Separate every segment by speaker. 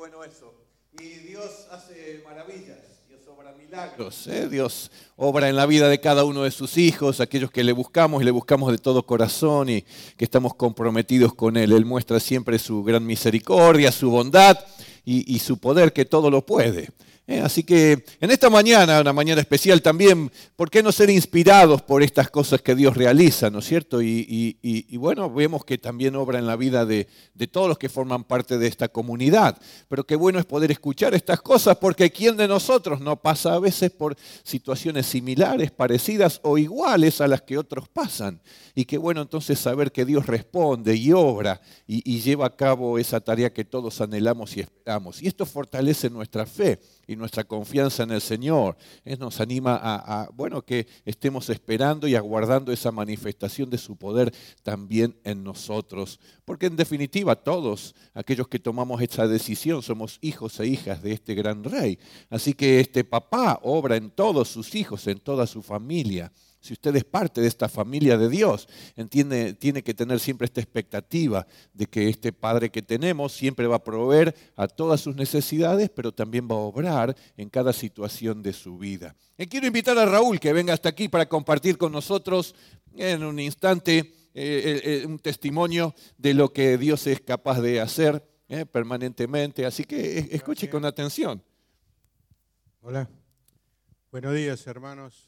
Speaker 1: bueno eso. Y Dios hace maravillas, Dios obra milagros. Dios obra en la vida de cada uno de sus hijos, aquellos que le buscamos y le buscamos de todo corazón y que estamos comprometidos con Él. Él muestra siempre su gran misericordia, su bondad y su poder que todo lo puede. Así que en esta mañana, una mañana especial también, ¿por qué no ser inspirados por estas cosas que Dios realiza, ¿no es cierto? Y bueno, vemos que también obra en la vida de todos los que forman parte de esta comunidad. Pero qué bueno es poder escuchar estas cosas, porque ¿quién de nosotros no pasa a veces por situaciones similares, parecidas o iguales a las que otros pasan? Y qué bueno entonces saber que Dios responde y obra y lleva a cabo esa tarea que todos anhelamos y esperamos. Y esto fortalece nuestra fe y nuestra confianza en el Señor. Nos anima a que estemos esperando y aguardando esa manifestación de su poder también en nosotros. Porque en definitiva todos aquellos que tomamos esta decisión somos hijos e hijas de este gran Rey. Así que este papá obra en todos sus hijos, en toda su familia. Si usted es parte de esta familia de Dios, tiene que tener siempre esta expectativa de que este Padre que tenemos siempre va a proveer a todas sus necesidades, pero también va a obrar en cada situación de su vida. Quiero invitar a Raúl que venga hasta aquí para compartir con nosotros en un instante un testimonio de lo que Dios es capaz de hacer permanentemente. Así que escuche con atención.
Speaker 2: Hola, buenos días hermanos.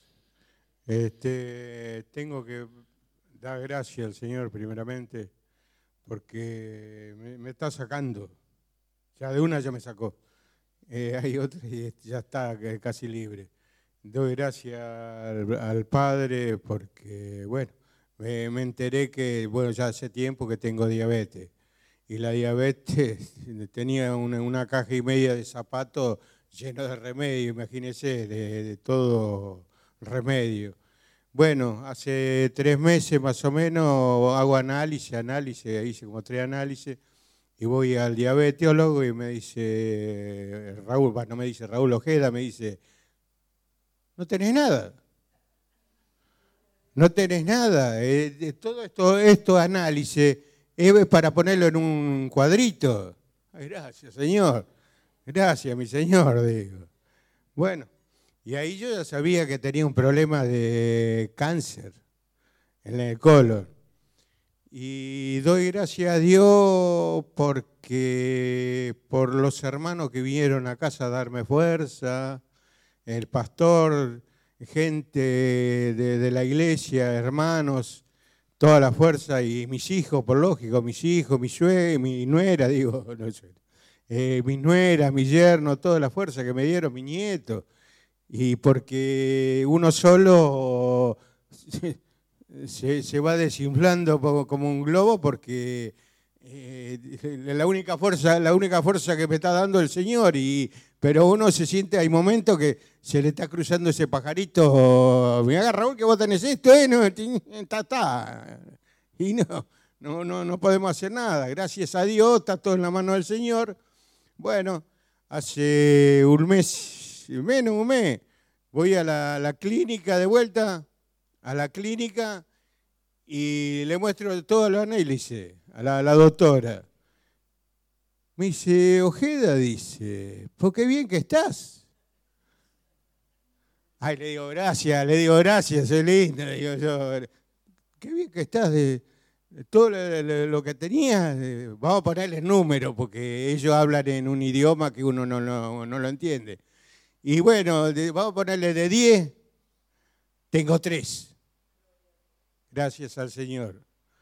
Speaker 2: Tengo que dar gracias al Señor primeramente porque me está sacando. Ya de una ya me sacó. Hay otra y ya está casi libre. Doy gracias al Padre porque, bueno, me enteré que, bueno, ya hace tiempo que tengo diabetes. Y la diabetes tenía una caja y media de zapatos llenos de remedio, imagínense, de todo remedio. Bueno, hace 3 meses más o menos hago análisis, hice como 3 análisis y voy al diabetólogo y me dice, Raúl, no me dice Raúl Ojeda, me dice, no tenés nada. No tenés nada. Todo esto análisis es para ponerlo en un cuadrito. Ay, gracias, Señor. Gracias, mi Señor, digo. Bueno. Y ahí yo ya sabía que tenía un problema de cáncer en el colon. Y doy gracias a Dios porque por los hermanos que vinieron a casa a darme fuerza, el pastor, gente de la iglesia, hermanos, toda la fuerza y mis hijos, por lógico, mis hijos, mi nuera, mi nuera, mi yerno, toda la fuerza que me dieron, mi nieto. Y porque uno solo se va desinflando como un globo porque la única fuerza que me está dando el Señor. Pero uno se siente, hay momentos que se le está cruzando ese pajarito. Me agarra, Raúl, que vos tenés esto, no, y no podemos hacer nada. Gracias a Dios, está todo en la mano del Señor. Bueno, hace un mes. Menos un mes, voy a la clínica de vuelta, a la clínica, y le muestro todos los análisis a la doctora. Me dice, Ojeda, dice, pues qué bien que estás. Ay, le digo, gracias, soy lindo, le digo yo, qué bien que estás de todo lo que tenías. Vamos a ponerles números, porque ellos hablan en un idioma que uno no lo entiende. Y bueno, vamos a ponerle de 10, tengo 3. Gracias al Señor.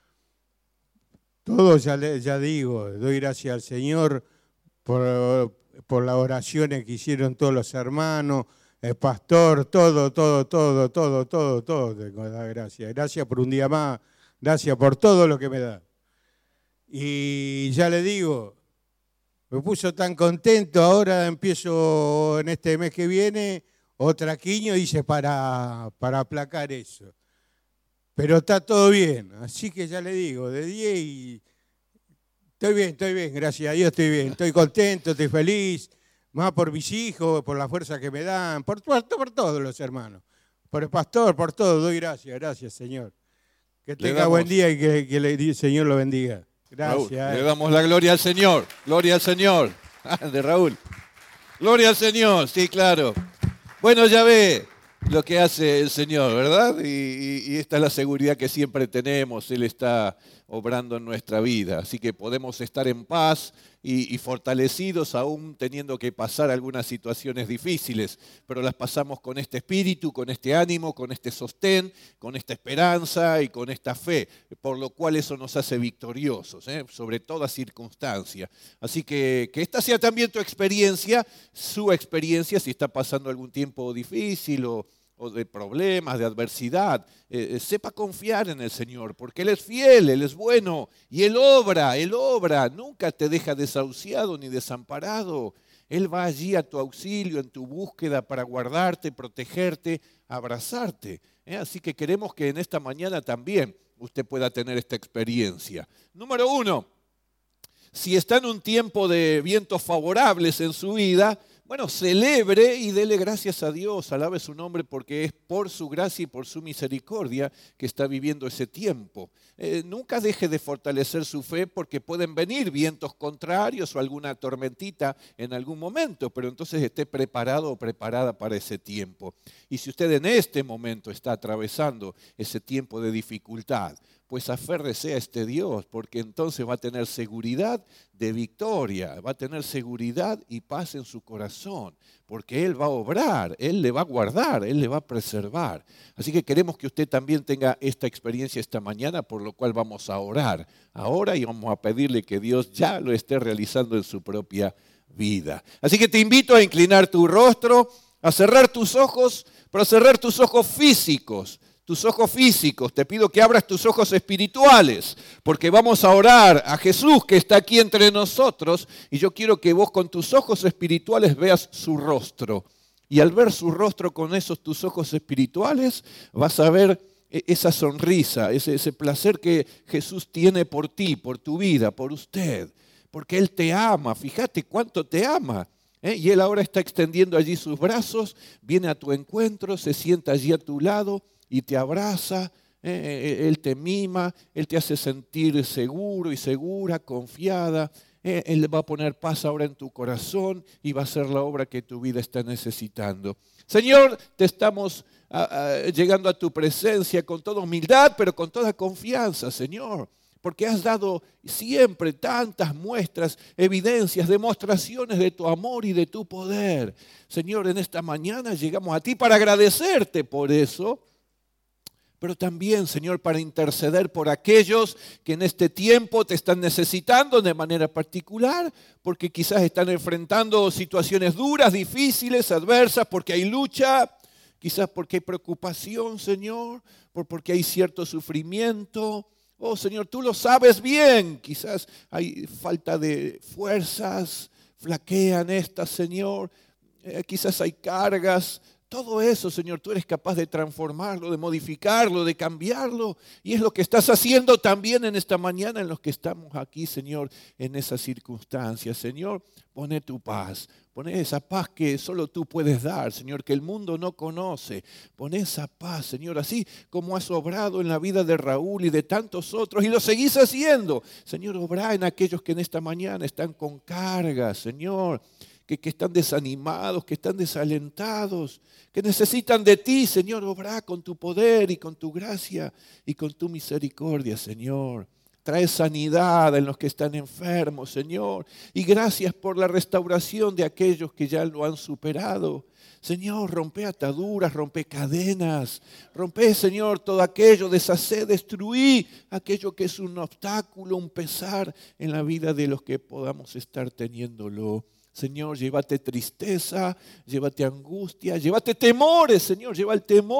Speaker 2: Todo ya digo, doy gracias al Señor por las oraciones que hicieron todos los hermanos, el pastor, todo. Tengo que dar gracias. Gracias por un día más, gracias por todo lo que me da. Y ya le digo, me puso tan contento, ahora empiezo en este mes que viene, otra quimio, dice, para aplacar eso. Pero está todo bien, así que ya le digo, de 10 y estoy bien, gracias a Dios estoy bien, estoy contento, estoy feliz, más por mis hijos, por la fuerza que me dan, por todos los hermanos, por el pastor, por todo, doy gracias Señor. Que tenga buen día y que el Señor lo bendiga. Gracias.
Speaker 1: Raúl, le damos la gloria al Señor. Gloria al Señor. De Raúl. Gloria al Señor, sí, claro. Bueno, ya ve lo que hace el Señor, ¿verdad? Y esta es la seguridad que siempre tenemos. Él está obrando en nuestra vida. Así que podemos estar en paz y fortalecidos aún teniendo que pasar algunas situaciones difíciles. Pero las pasamos con este espíritu, con este ánimo, con este sostén, con esta esperanza y con esta fe. Por lo cual eso nos hace victoriosos, sobre toda circunstancia. Así que esta sea también tu experiencia, su experiencia, si está pasando algún tiempo difícil o de problemas, de adversidad, sepa confiar en el Señor, porque Él es fiel, Él es bueno, y Él obra, nunca te deja desahuciado ni desamparado. Él va allí a tu auxilio, en tu búsqueda para guardarte, protegerte, abrazarte. Así que queremos que en esta mañana también usted pueda tener esta experiencia. Número 1, si está en un tiempo de vientos favorables en su vida, bueno, celebre y dele gracias a Dios, alabe su nombre porque es por su gracia y por su misericordia que está viviendo ese tiempo. Nunca deje de fortalecer su fe porque pueden venir vientos contrarios o alguna tormentita en algún momento, pero entonces esté preparado o preparada para ese tiempo. Y si usted en este momento está atravesando ese tiempo de dificultad, pues aférrese a este Dios, porque entonces va a tener seguridad de victoria, va a tener seguridad y paz en su corazón, porque Él va a obrar, Él le va a guardar, Él le va a preservar. Así que queremos que usted también tenga esta experiencia esta mañana, por lo cual vamos a orar ahora y vamos a pedirle que Dios ya lo esté realizando en su propia vida. Así que te invito a inclinar tu rostro, a cerrar tus ojos, pero a cerrar tus ojos físicos. Tus ojos físicos, te pido que abras tus ojos espirituales, porque vamos a orar a Jesús que está aquí entre nosotros, y yo quiero que vos con tus ojos espirituales veas su rostro. Y al ver su rostro con esos tus ojos espirituales, vas a ver esa sonrisa, ese placer que Jesús tiene por ti, por tu vida, por usted, porque Él te ama, fíjate cuánto te ama. Y Él ahora está extendiendo allí sus brazos, viene a tu encuentro, se sienta allí a tu lado, y te abraza, Él te mima, Él te hace sentir seguro y segura, confiada. Él va a poner paz ahora en tu corazón y va a hacer la obra que tu vida está necesitando. Señor, te estamos llegando a tu presencia con toda humildad, pero con toda confianza, Señor. Porque has dado siempre tantas muestras, evidencias, demostraciones de tu amor y de tu poder. Señor, en esta mañana llegamos a ti para agradecerte por eso, pero también, Señor, para interceder por aquellos que en este tiempo te están necesitando de manera particular, porque quizás están enfrentando situaciones duras, difíciles, adversas, porque hay lucha, quizás porque hay preocupación, Señor, porque hay cierto sufrimiento. Oh, Señor, tú lo sabes bien, quizás hay falta de fuerzas, flaquean estas, Señor, quizás hay cargas. Todo eso, Señor, tú eres capaz de transformarlo, de modificarlo, de cambiarlo. Y es lo que estás haciendo también en esta mañana en los que estamos aquí, Señor, en esas circunstancias. Señor, pone tu paz, pone esa paz que solo tú puedes dar, Señor, que el mundo no conoce. Pone esa paz, Señor, así como has obrado en la vida de Raúl y de tantos otros y lo seguís haciendo. Señor, obra en aquellos que en esta mañana están con cargas, Señor, que están desanimados, que están desalentados, que necesitan de ti, Señor. Obra con tu poder y con tu gracia y con tu misericordia, Señor. Trae sanidad en los que están enfermos, Señor. Y gracias por la restauración de aquellos que ya lo han superado. Señor, rompe ataduras, rompe cadenas. Rompe, Señor, todo aquello, deshacé, destruí aquello que es un obstáculo, un pesar en la vida de los que podamos estar teniéndolo. Señor, llévate tristeza, llévate angustia, llévate temores, Señor, lleva el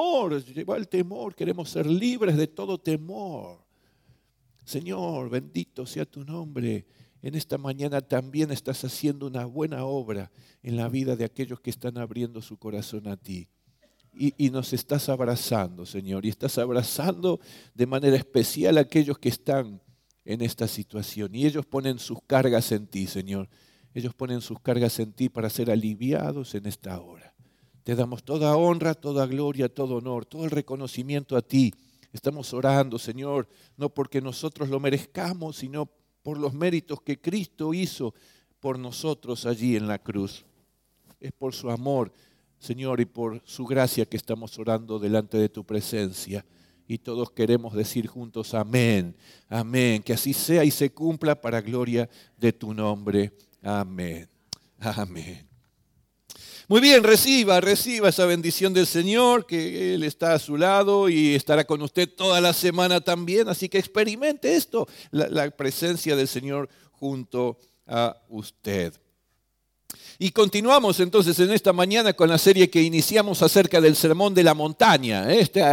Speaker 1: temor. Queremos ser libres de todo temor. Señor, bendito sea tu nombre. En esta mañana también estás haciendo una buena obra en la vida de aquellos que están abriendo su corazón a ti. Y nos estás abrazando, Señor, y estás abrazando de manera especial a aquellos que están en esta situación. Y ellos ponen sus cargas en ti, Señor. Ellos ponen sus cargas en ti para ser aliviados en esta hora. Te damos toda honra, toda gloria, todo honor, todo el reconocimiento a ti. Estamos orando, Señor, no porque nosotros lo merezcamos, sino por los méritos que Cristo hizo por nosotros allí en la cruz. Es por su amor, Señor, y por su gracia que estamos orando delante de tu presencia. Y todos queremos decir juntos amén, amén. Que así sea y se cumpla para gloria de tu nombre. Amén, amén. Muy bien, reciba esa bendición del Señor, que Él está a su lado y estará con usted toda la semana también. Así que experimente esto, la presencia del Señor junto a usted. Y continuamos entonces en esta mañana con la serie que iniciamos acerca del Sermón de la Montaña,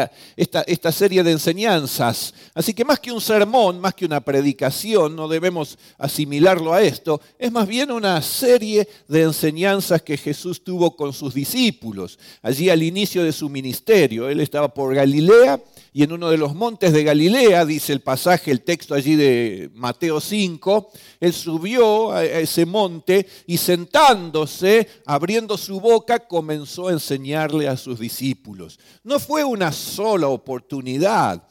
Speaker 1: esta serie de enseñanzas. Así que más que un sermón, más que una predicación, no debemos asimilarlo a esto, es más bien una serie de enseñanzas que Jesús tuvo con sus discípulos, allí al inicio de su ministerio. Él estaba por Galilea y en uno de los montes de Galilea, dice el pasaje, el texto allí de Mateo 5, Él subió a ese monte y sentándose, abriendo su boca, comenzó a enseñarle a sus discípulos. No fue una sola oportunidad.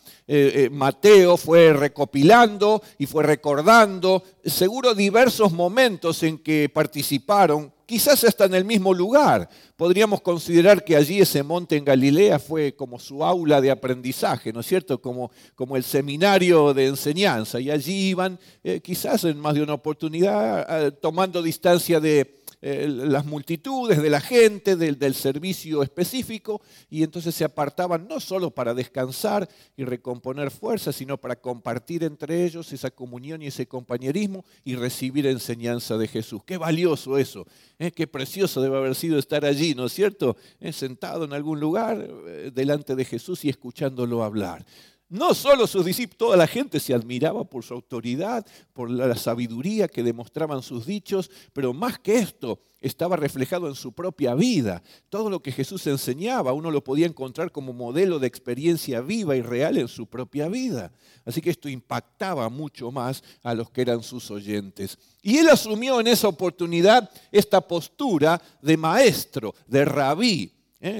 Speaker 1: Mateo fue recopilando y fue recordando, seguro diversos momentos en que participaron, quizás hasta en el mismo lugar. Podríamos considerar que allí ese monte en Galilea fue como su aula de aprendizaje, ¿no es cierto? Como el seminario de enseñanza. Y allí iban, quizás en más de una oportunidad, tomando distancia de las multitudes, de la gente, del servicio específico, y entonces se apartaban no solo para descansar y recomponer fuerzas, sino para compartir entre ellos esa comunión y ese compañerismo y recibir enseñanza de Jesús. Qué valioso eso, qué precioso debe haber sido estar allí, ¿no es cierto? Sentado en algún lugar delante de Jesús y escuchándolo hablar. No solo sus discípulos, toda la gente se admiraba por su autoridad, por la sabiduría que demostraban sus dichos, pero más que esto, estaba reflejado en su propia vida. Todo lo que Jesús enseñaba, uno lo podía encontrar como modelo de experiencia viva y real en su propia vida. Así que esto impactaba mucho más a los que eran sus oyentes. Y él asumió en esa oportunidad esta postura de maestro, de rabí.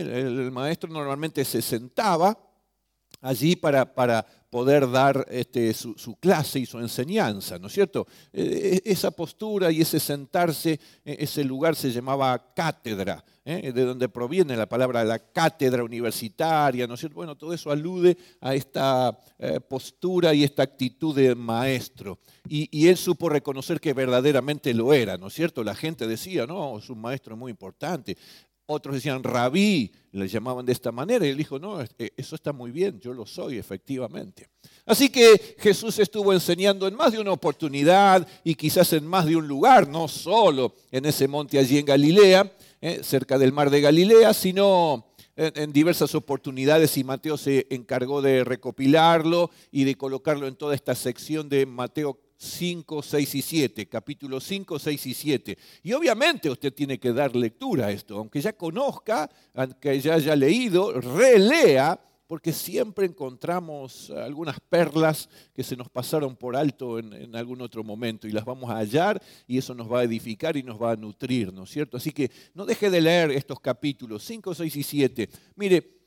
Speaker 1: El maestro normalmente se sentaba allí para poder dar su clase y su enseñanza, ¿no es cierto? Esa postura y ese sentarse, ese lugar se llamaba cátedra, de donde proviene la palabra la cátedra universitaria, ¿no es cierto? Bueno, todo eso alude a esta postura y esta actitud de maestro. Y él supo reconocer que verdaderamente lo era, ¿no es cierto? La gente decía, no, es un maestro muy importante. Otros decían rabí, le llamaban de esta manera, y él dijo, no, eso está muy bien, yo lo soy efectivamente. Así que Jesús estuvo enseñando en más de una oportunidad y quizás en más de un lugar, no solo en ese monte allí en Galilea, cerca del mar de Galilea, sino en diversas oportunidades, y Mateo se encargó de recopilarlo y de colocarlo en toda esta sección de Mateo 5, 6 y 7, capítulos 5, 6 y 7. Y obviamente usted tiene que dar lectura a esto, aunque ya conozca, aunque ya haya leído, relea, porque siempre encontramos algunas perlas que se nos pasaron por alto en algún otro momento y las vamos a hallar y eso nos va a edificar y nos va a nutrir, ¿no es cierto? Así que no deje de leer estos capítulos 5, 6 y 7. Mire,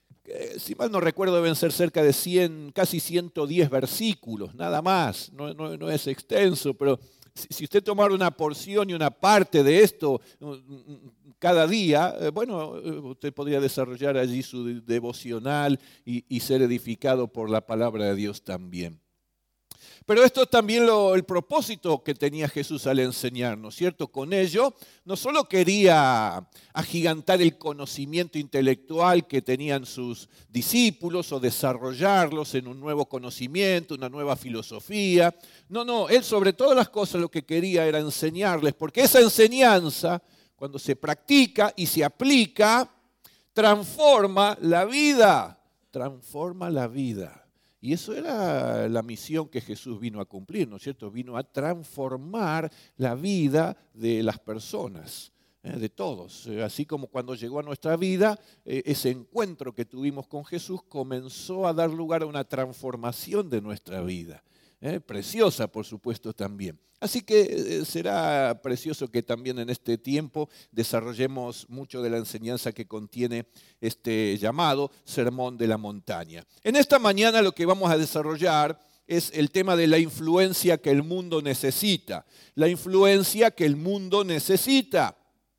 Speaker 1: si mal no recuerdo deben ser cerca de 100, casi 110 versículos, nada más, no es extenso, pero si usted tomara una porción y una parte de esto cada día, bueno, usted podría desarrollar allí su devocional y ser edificado por la palabra de Dios también. Pero esto es también el propósito que tenía Jesús al enseñar, ¿no es cierto? Con ello, no solo quería agigantar el conocimiento intelectual que tenían sus discípulos o desarrollarlos en un nuevo conocimiento, una nueva filosofía. No, él sobre todas las cosas lo que quería era enseñarles, porque esa enseñanza, cuando se practica y se aplica, transforma la vida, transforma la vida. Y eso era la misión que Jesús vino a cumplir, ¿no es cierto? Vino a transformar la vida de las personas, de todos. Así como cuando llegó a nuestra vida, ese encuentro que tuvimos con Jesús comenzó a dar lugar a una transformación de nuestra vida. Preciosa, por supuesto, también. Así que será precioso que también en este tiempo desarrollemos mucho de la enseñanza que contiene este llamado Sermón de la Montaña. En esta mañana lo que vamos a desarrollar es el tema de la influencia que el mundo necesita. La influencia que el mundo necesita.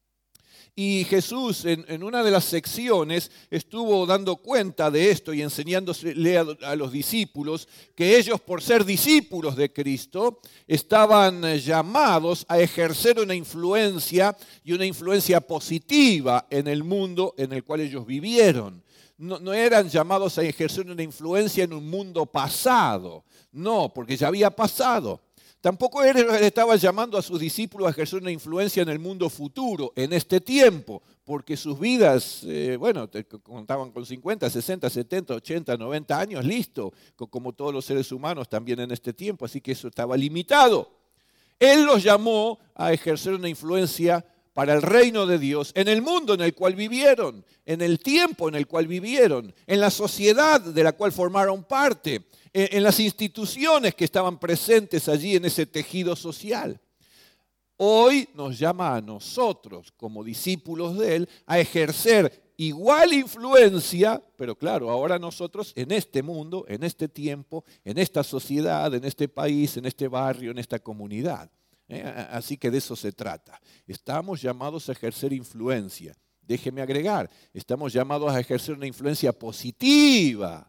Speaker 1: Y Jesús en una de las secciones estuvo dando cuenta de esto y enseñándole a los discípulos que ellos, por ser discípulos de Cristo, estaban llamados a ejercer una influencia y una influencia positiva en el mundo en el cual ellos vivieron. No eran llamados a ejercer una influencia en un mundo pasado, no, porque ya había pasado. Tampoco él estaba llamando a sus discípulos a ejercer una influencia en el mundo futuro, en este tiempo, porque sus vidas, contaban con 50, 60, 70, 80, 90 años, listo, como todos los seres humanos también en este tiempo, así que eso estaba limitado. Él los llamó a ejercer una influencia para el reino de Dios, en el mundo en el cual vivieron, en el tiempo en el cual vivieron, en la sociedad de la cual formaron parte, en las instituciones que estaban presentes allí en ese tejido social. Hoy nos llama a nosotros, como discípulos de Él, a ejercer igual influencia, pero claro, ahora nosotros en este mundo, en este tiempo, en esta sociedad, en este país, en este barrio, en esta comunidad. Así que de eso se trata. Estamos llamados a ejercer influencia. Déjeme agregar, estamos llamados a ejercer una influencia positiva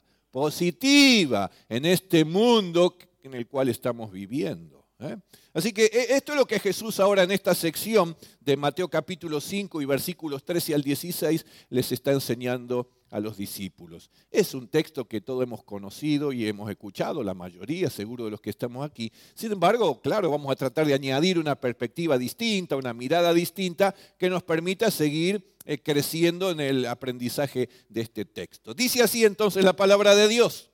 Speaker 1: en este mundo en el cual estamos viviendo. Así que esto es lo que Jesús ahora en esta sección de Mateo capítulo 5 y versículos 13 al 16 les está enseñando a los discípulos. Es un texto que todos hemos conocido y hemos escuchado, la mayoría seguro de los que estamos aquí. Sin embargo, claro, vamos a tratar de añadir una perspectiva distinta, una mirada distinta que nos permita seguir creciendo en el aprendizaje de este texto. Dice así entonces la palabra de Dios: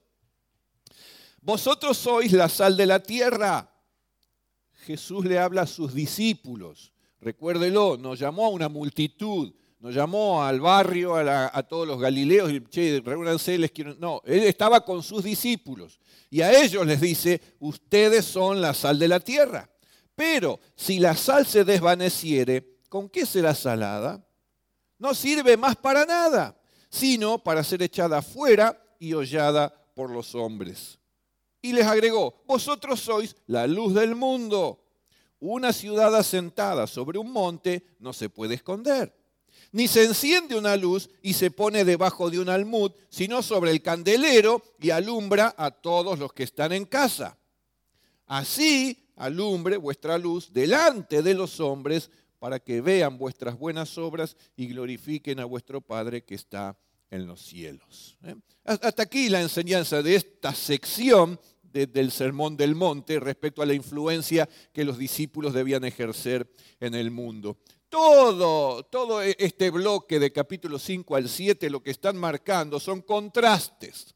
Speaker 1: vosotros sois la sal de la tierra. Jesús le habla a sus discípulos. Recuérdelo, nos llamó a una multitud, nos llamó al barrio, a todos los galileos, y che, reúnanse, les quiero. No, él estaba con sus discípulos y a ellos les dice: ustedes son la sal de la tierra. Pero si la sal se desvaneciere, ¿con qué será salada? No sirve más para nada, sino para ser echada afuera y hollada por los hombres. Y les agregó: vosotros sois la luz del mundo. Una ciudad asentada sobre un monte no se puede esconder. Ni se enciende una luz y se pone debajo de un almud, sino sobre el candelero y alumbra a todos los que están en casa. Así alumbre vuestra luz delante de los hombres, para que vean vuestras buenas obras y glorifiquen a vuestro Padre que está en los cielos. Hasta aquí la enseñanza de esta sección del Sermón del Monte respecto a la influencia que los discípulos debían ejercer en el mundo. Todo este bloque de capítulos 5 al 7 lo que están marcando son contrastes.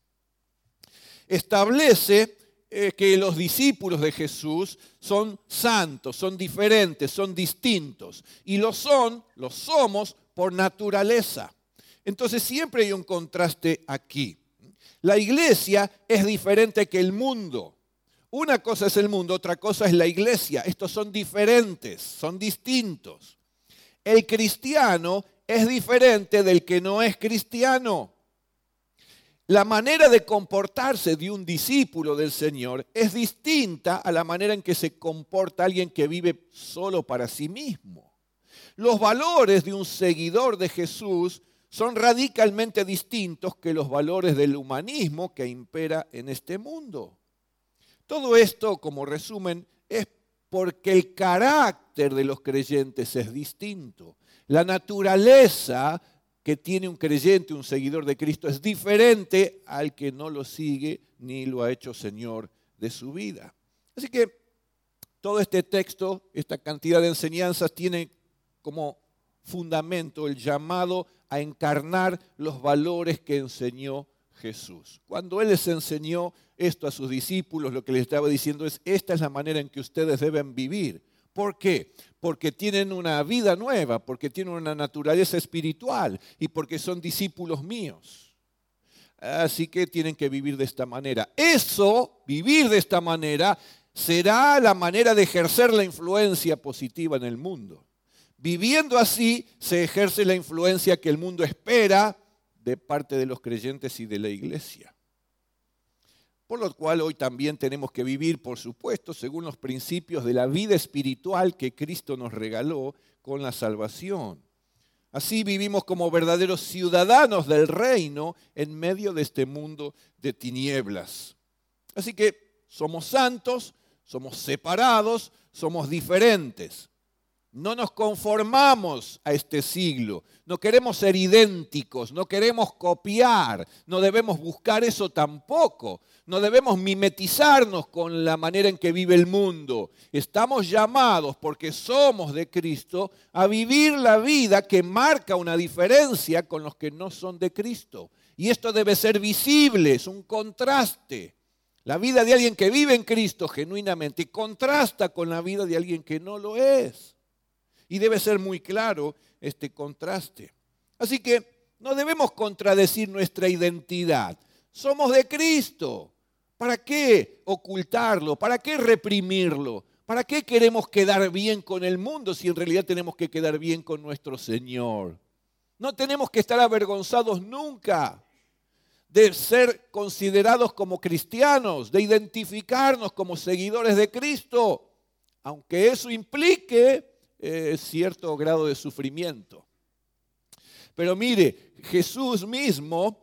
Speaker 1: Establece que los discípulos de Jesús son santos, son diferentes, son distintos. Y lo somos por naturaleza. Entonces siempre hay un contraste aquí. La iglesia es diferente que el mundo. Una cosa es el mundo, otra cosa es la iglesia. Estos son diferentes, son distintos. El cristiano es diferente del que no es cristiano. La manera de comportarse de un discípulo del Señor es distinta a la manera en que se comporta alguien que vive solo para sí mismo. Los valores de un seguidor de Jesús son radicalmente distintos que los valores del humanismo que impera en este mundo. Todo esto, como resumen, es porque el carácter de los creyentes es distinto. La naturaleza que tiene un creyente, un seguidor de Cristo, es diferente al que no lo sigue ni lo ha hecho Señor de su vida. Así que todo este texto, esta cantidad de enseñanzas tiene como fundamento el llamado a encarnar los valores que enseñó Jesús. Cuando Él les enseñó esto a sus discípulos, lo que les estaba diciendo es: esta es la manera en que ustedes deben vivir. ¿Por qué? Porque tienen una vida nueva, porque tienen una naturaleza espiritual y porque son discípulos míos. Así que tienen que vivir de esta manera. Eso, vivir de esta manera, será la manera de ejercer la influencia positiva en el mundo. Viviendo así, se ejerce la influencia que el mundo espera de parte de los creyentes y de la iglesia. Por lo cual hoy también tenemos que vivir, por supuesto, según los principios de la vida espiritual que Cristo nos regaló con la salvación. Así vivimos como verdaderos ciudadanos del reino en medio de este mundo de tinieblas. Así que somos santos, somos separados, somos diferentes. No nos conformamos a este siglo, no queremos ser idénticos, no queremos copiar, no debemos buscar eso tampoco, no debemos mimetizarnos con la manera en que vive el mundo. Estamos llamados, porque somos de Cristo, a vivir la vida que marca una diferencia con los que no son de Cristo. Y esto debe ser visible, es un contraste. La vida de alguien que vive en Cristo genuinamente contrasta con la vida de alguien que no lo es. Y debe ser muy claro este contraste. Así que no debemos contradecir nuestra identidad. Somos de Cristo. ¿Para qué ocultarlo? ¿Para qué reprimirlo? ¿Para qué queremos quedar bien con el mundo si en realidad tenemos que quedar bien con nuestro Señor? No tenemos que estar avergonzados nunca de ser considerados como cristianos, de identificarnos como seguidores de Cristo, aunque eso implique cierto grado de sufrimiento. Pero mire, Jesús mismo,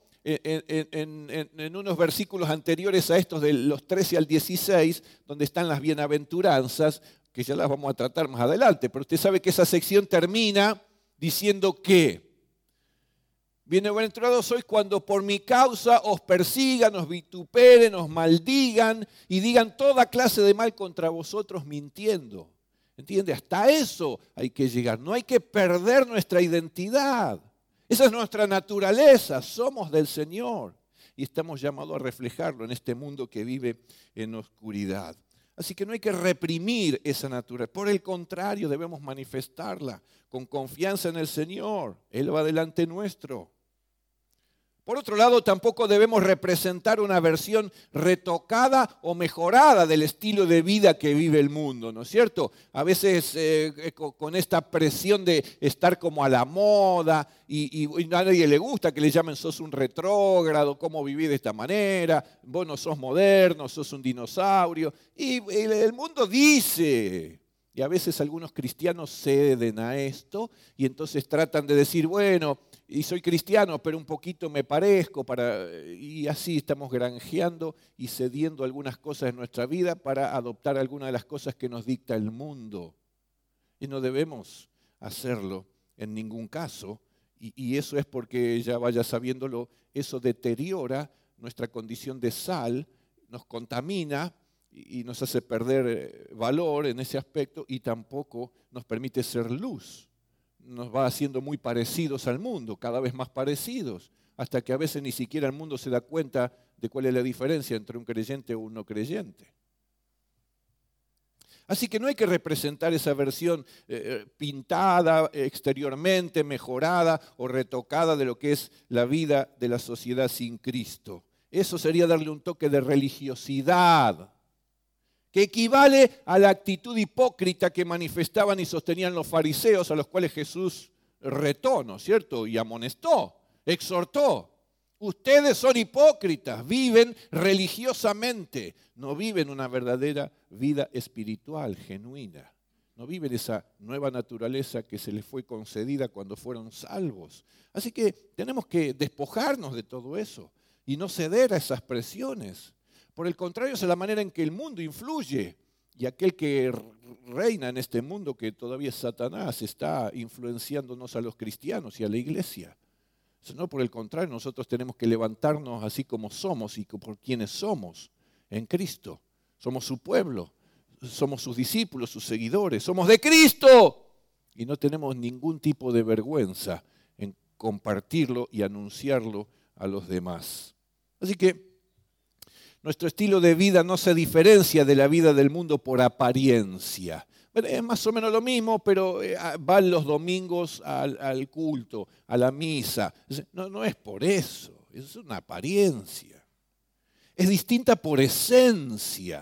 Speaker 1: en unos versículos anteriores a estos, de los 13 al 16, donde están las bienaventuranzas, que ya las vamos a tratar más adelante, pero usted sabe que esa sección termina diciendo que bienaventurados sois cuando por mi causa os persigan, os vituperen, os maldigan y digan toda clase de mal contra vosotros mintiendo. ¿Entiende? Hasta eso hay que llegar. No hay que perder nuestra identidad. Esa es nuestra naturaleza. Somos del Señor. Y estamos llamados a reflejarlo en este mundo que vive en oscuridad. Así que no hay que reprimir esa naturaleza. Por el contrario, debemos manifestarla con confianza en el Señor. Él va delante nuestro. Por otro lado, tampoco debemos representar una versión retocada o mejorada del estilo de vida que vive el mundo, ¿no es cierto? A veces con esta presión de estar como a la moda y a nadie le gusta que le llamen sos un retrógrado, cómo vivís de esta manera, vos no sos moderno, sos un dinosaurio. Y el mundo dice, y a veces algunos cristianos ceden a esto y entonces tratan de decir, bueno, y soy cristiano, pero un poquito me parezco, y así estamos granjeando y cediendo algunas cosas en nuestra vida para adoptar algunas de las cosas que nos dicta el mundo. Y no debemos hacerlo en ningún caso, y eso es porque, ya vaya sabiéndolo, eso deteriora nuestra condición de sal, nos contamina y nos hace perder valor en ese aspecto y tampoco nos permite ser luz. Nos va haciendo muy parecidos al mundo, cada vez más parecidos, hasta que a veces ni siquiera el mundo se da cuenta de cuál es la diferencia entre un creyente o un no creyente. Así que no hay que representar esa versión pintada exteriormente, mejorada o retocada de lo que es la vida de la sociedad sin Cristo. Eso sería darle un toque de religiosidad, que equivale a la actitud hipócrita que manifestaban y sostenían los fariseos, a los cuales Jesús retó, ¿no es cierto? Y amonestó, exhortó. Ustedes son hipócritas, viven religiosamente, no viven una verdadera vida espiritual, genuina. No viven esa nueva naturaleza que se les fue concedida cuando fueron salvos. Así que tenemos que despojarnos de todo eso y no ceder a esas presiones. Por el contrario, es la manera en que el mundo influye y aquel que reina en este mundo, que todavía es Satanás, está influenciándonos a los cristianos y a la iglesia. No, por el contrario, nosotros tenemos que levantarnos así como somos y por quienes somos en Cristo. Somos su pueblo, somos sus discípulos, sus seguidores, somos de Cristo y no tenemos ningún tipo de vergüenza en compartirlo y anunciarlo a los demás. Así que nuestro estilo de vida no se diferencia de la vida del mundo por apariencia. Bueno, es más o menos lo mismo, pero van los domingos al culto, a la misa. No es por eso, es una apariencia. Es distinta por esencia.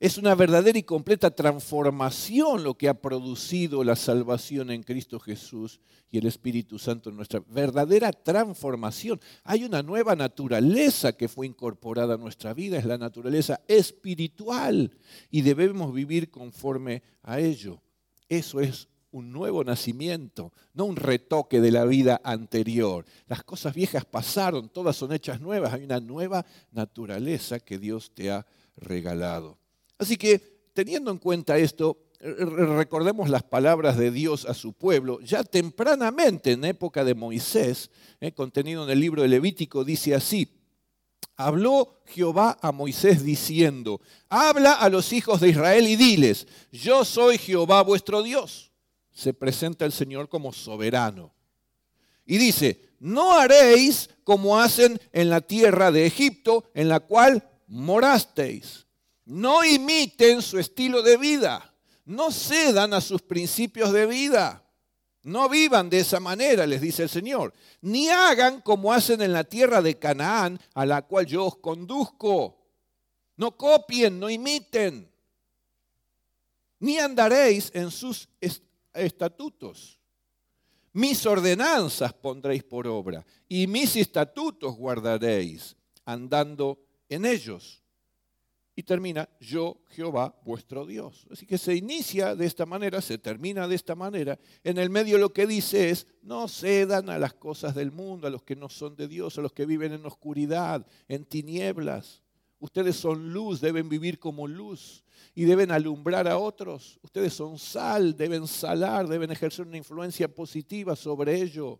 Speaker 1: Es una verdadera y completa transformación lo que ha producido la salvación en Cristo Jesús y el Espíritu Santo en nuestra verdadera transformación. Hay una nueva naturaleza que fue incorporada a nuestra vida, es la naturaleza espiritual y debemos vivir conforme a ello. Eso es un nuevo nacimiento, no un retoque de la vida anterior. Las cosas viejas pasaron, todas son hechas nuevas. Hay una nueva naturaleza que Dios te ha regalado. Así que, teniendo en cuenta esto, recordemos las palabras de Dios a su pueblo. Ya tempranamente, en época de Moisés, contenido en el libro de Levítico, dice así: habló Jehová a Moisés diciendo, habla a los hijos de Israel y diles, yo soy Jehová vuestro Dios. Se presenta el Señor como soberano. Y dice, no haréis como hacen en la tierra de Egipto, en la cual morasteis. No imiten su estilo de vida, no cedan a sus principios de vida, no vivan de esa manera, les dice el Señor, ni hagan como hacen en la tierra de Canaán, a la cual yo os conduzco. No copien, no imiten, ni andaréis en sus estatutos. Mis ordenanzas pondréis por obra, y mis estatutos guardaréis, andando en ellos. Y termina, yo Jehová vuestro Dios. Así que se inicia de esta manera, se termina de esta manera. En el medio lo que dice es, no cedan a las cosas del mundo, a los que no son de Dios, a los que viven en oscuridad, en tinieblas. Ustedes son luz, deben vivir como luz y deben alumbrar a otros. Ustedes son sal, deben salar, deben ejercer una influencia positiva sobre ello.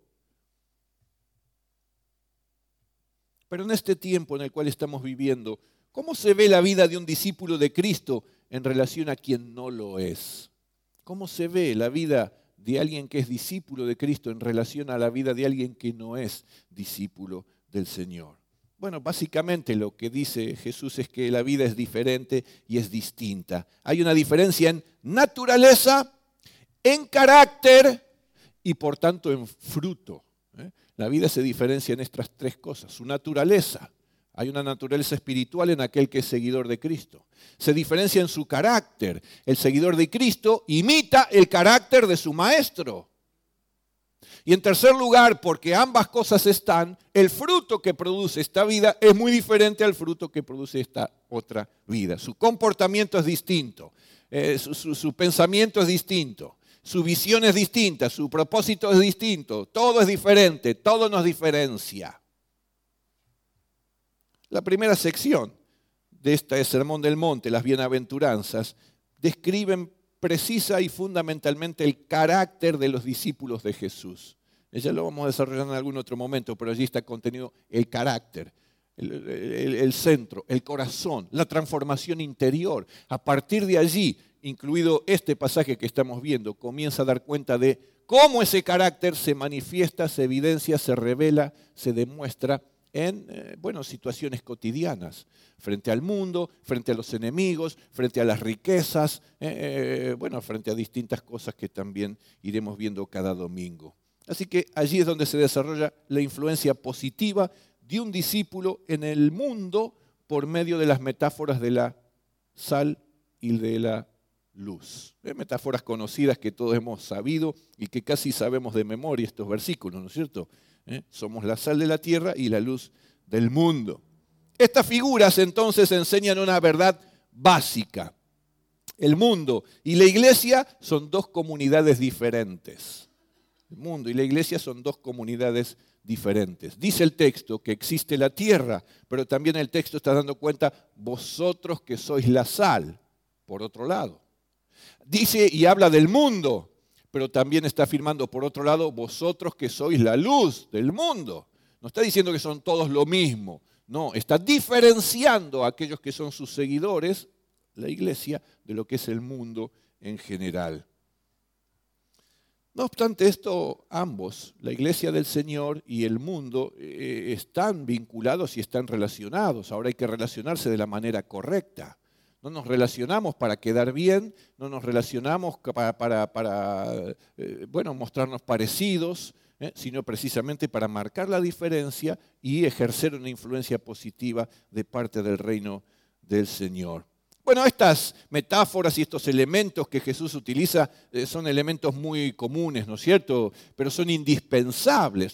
Speaker 1: Pero en este tiempo en el cual estamos viviendo, ¿cómo se ve la vida de un discípulo de Cristo en relación a quien no lo es? ¿Cómo se ve la vida de alguien que es discípulo de Cristo en relación a la vida de alguien que no es discípulo del Señor? Bueno, básicamente lo que dice Jesús es que la vida es diferente y es distinta. Hay una diferencia en naturaleza, en carácter y por tanto en fruto. La vida se diferencia en estas tres cosas. Su naturaleza. Hay una naturaleza espiritual en aquel que es seguidor de Cristo. Se diferencia en su carácter. El seguidor de Cristo imita el carácter de su maestro. Y en tercer lugar, porque ambas cosas están, el fruto que produce esta vida es muy diferente al fruto que produce esta otra vida. Su comportamiento es distinto, su pensamiento es distinto, su visión es distinta, su propósito es distinto, todo es diferente, todo nos diferencia. La primera sección de este Sermón del Monte, las bienaventuranzas, describen precisa y fundamentalmente el carácter de los discípulos de Jesús. Ya lo vamos a desarrollar en algún otro momento, pero allí está contenido el carácter, el centro, el corazón, la transformación interior. A partir de allí, incluido este pasaje que estamos viendo, comienza a dar cuenta de cómo ese carácter se manifiesta, se evidencia, se revela, se demuestra en situaciones cotidianas, frente al mundo, frente a los enemigos, frente a las riquezas, frente a distintas cosas que también iremos viendo cada domingo. Así que allí es donde se desarrolla la influencia positiva de un discípulo en el mundo por medio de las metáforas de la sal y de la luz. Metáforas conocidas que todos hemos sabido y que casi sabemos de memoria estos versículos, ¿no es cierto? Somos la sal de la tierra y la luz del mundo. Estas figuras entonces enseñan una verdad básica. El mundo y la iglesia son dos comunidades diferentes. El mundo y la iglesia son dos comunidades diferentes. Dice el texto que existe la tierra, pero también el texto está dando cuenta, vosotros que sois la sal, por otro lado. Dice y habla del mundo, pero también está afirmando, por otro lado, vosotros que sois la luz del mundo. No está diciendo que son todos lo mismo. No, está diferenciando a aquellos que son sus seguidores, la iglesia, de lo que es el mundo en general. No obstante esto, ambos, la iglesia del Señor y el mundo, están vinculados y están relacionados. Ahora hay que relacionarse de la manera correcta. No nos relacionamos para quedar bien, no nos relacionamos para mostrarnos parecidos, sino precisamente para marcar la diferencia y ejercer una influencia positiva de parte del reino del Señor. Bueno, estas metáforas y estos elementos que Jesús utiliza son elementos muy comunes, ¿no es cierto? Pero son indispensables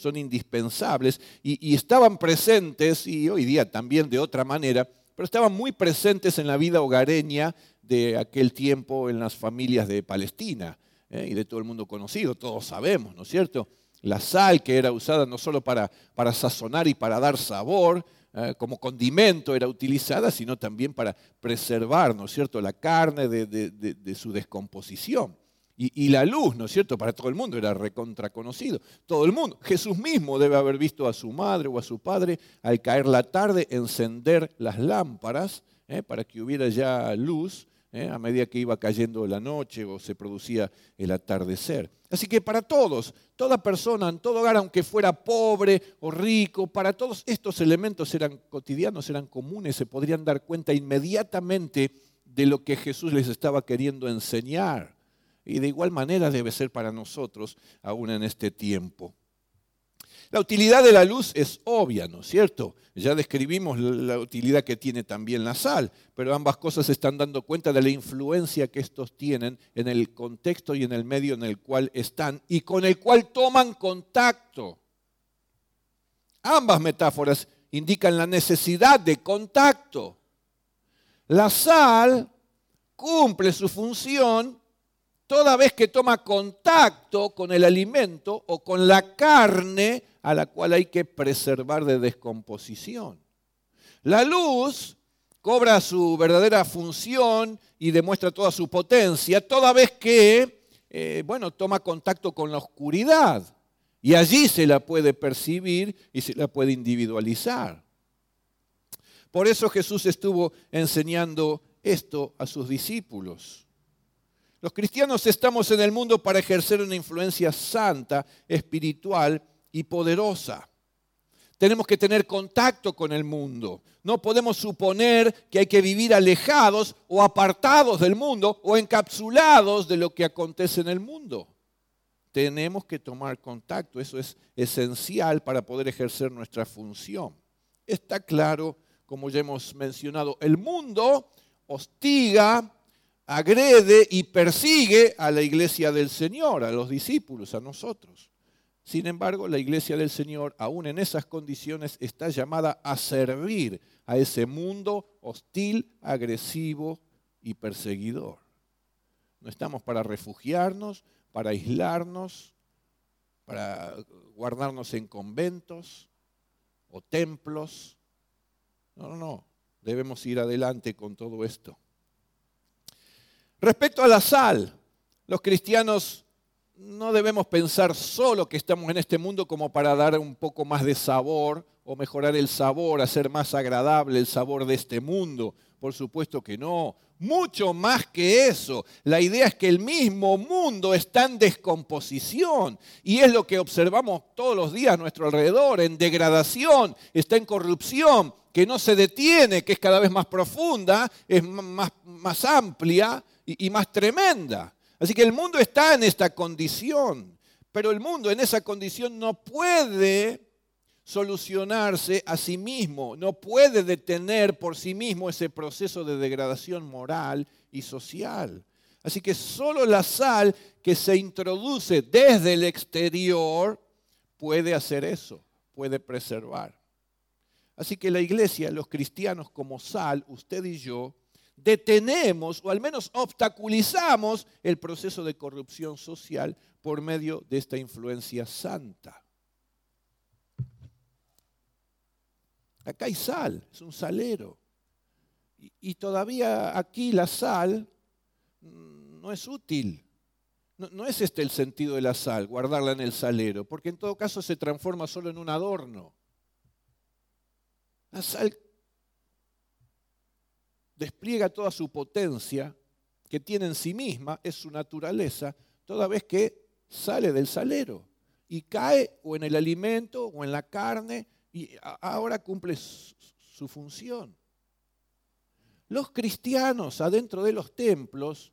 Speaker 1: y estaban presentes, y hoy día también de otra manera, pero estaban muy presentes en la vida hogareña de aquel tiempo en las familias de Palestina y de todo el mundo conocido, todos sabemos, ¿no es cierto? La sal que era usada no solo para sazonar y para dar sabor, como condimento era utilizada, sino también para preservar, ¿no es cierto?, la carne de su descomposición. Y la luz, ¿no es cierto?, para todo el mundo era recontra conocido. Todo el mundo. Jesús mismo debe haber visto a su madre o a su padre al caer la tarde encender las lámparas para que hubiera ya luz a medida que iba cayendo la noche o se producía el atardecer. Así que para todos, toda persona, en todo hogar, aunque fuera pobre o rico, para todos estos elementos eran cotidianos, eran comunes, se podrían dar cuenta inmediatamente de lo que Jesús les estaba queriendo enseñar. Y de igual manera debe ser para nosotros aún en este tiempo. La utilidad de la luz es obvia, ¿no es cierto? Ya describimos la utilidad que tiene también la sal, pero ambas cosas se están dando cuenta de la influencia que estos tienen en el contexto y en el medio en el cual están y con el cual toman contacto. Ambas metáforas indican la necesidad de contacto. La sal cumple su función toda vez que toma contacto con el alimento o con la carne a la cual hay que preservar de descomposición. La luz cobra su verdadera función y demuestra toda su potencia toda vez que toma contacto con la oscuridad. Y allí se la puede percibir y se la puede individualizar. Por eso Jesús estuvo enseñando esto a sus discípulos. Los cristianos estamos en el mundo para ejercer una influencia santa, espiritual y poderosa. Tenemos que tener contacto con el mundo. No podemos suponer que hay que vivir alejados o apartados del mundo o encapsulados de lo que acontece en el mundo. Tenemos que tomar contacto. Eso es esencial para poder ejercer nuestra función. Está claro, como ya hemos mencionado, el mundo hostiga, agrede y persigue a la iglesia del Señor, a los discípulos, a nosotros. Sin embargo, la iglesia del Señor, aún en esas condiciones, está llamada a servir a ese mundo hostil, agresivo y perseguidor. No estamos para refugiarnos, para aislarnos, para guardarnos en conventos o templos. No. Debemos ir adelante con todo esto. Respecto a la sal, los cristianos no debemos pensar solo que estamos en este mundo como para dar un poco más de sabor o mejorar el sabor, hacer más agradable el sabor de este mundo. Por supuesto que no. Mucho más que eso. La idea es que el mismo mundo está en descomposición y es lo que observamos todos los días a nuestro alrededor, en degradación, está en corrupción, que no se detiene, que es cada vez más profunda, es más amplia y más tremenda. Así que el mundo está en esta condición, pero el mundo en esa condición no puede solucionarse a sí mismo, no puede detener por sí mismo ese proceso de degradación moral y social. Así que solo la sal que se introduce desde el exterior puede hacer eso, puede preservar. Así que la iglesia, los cristianos como sal, usted y yo, detenemos o al menos obstaculizamos el proceso de corrupción social por medio de esta influencia santa. Acá hay sal, es un salero. Y todavía aquí la sal no es útil. No es este el sentido de la sal, guardarla en el salero, porque en todo caso se transforma solo en un adorno. La sal despliega toda su potencia que tiene en sí misma, es su naturaleza, toda vez que sale del salero y cae o en el alimento o en la carne y ahora cumple su función. Los cristianos adentro de los templos,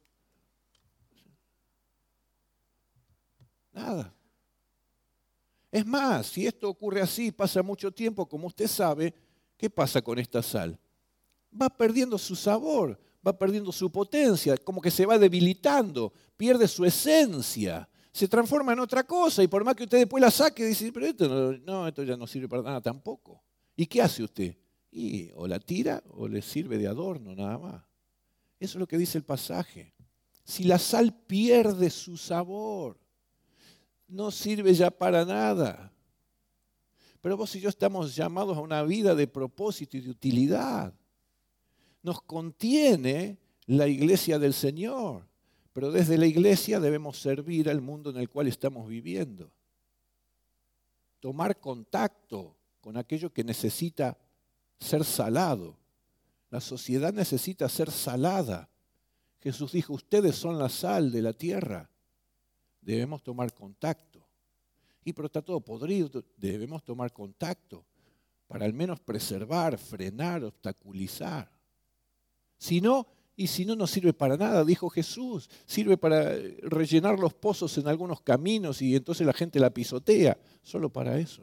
Speaker 1: nada. Es más, si esto ocurre así, pasa mucho tiempo, como usted sabe, ¿qué pasa con esta sal? Va perdiendo su sabor, va perdiendo su potencia, como que se va debilitando, pierde su esencia, se transforma en otra cosa y por más que usted después la saque, dice, pero esto ya no sirve para nada tampoco. ¿Y qué hace usted? Y o la tira o le sirve de adorno, nada más. Eso es lo que dice el pasaje. Si la sal pierde su sabor, no sirve ya para nada. Pero vos y yo estamos llamados a una vida de propósito y de utilidad. Nos contiene la iglesia del Señor, pero desde la iglesia debemos servir al mundo en el cual estamos viviendo. Tomar contacto con aquello que necesita ser salado. La sociedad necesita ser salada. Jesús dijo, ustedes son la sal de la tierra. Debemos tomar contacto. Pero está todo podrido, debemos tomar contacto para al menos preservar, frenar, obstaculizar. Si no sirve para nada, dijo Jesús. Sirve para rellenar los pozos en algunos caminos y entonces la gente la pisotea. Solo para eso.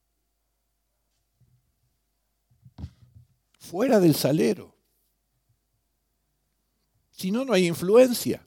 Speaker 1: Fuera del salero. Si no, no hay influencia.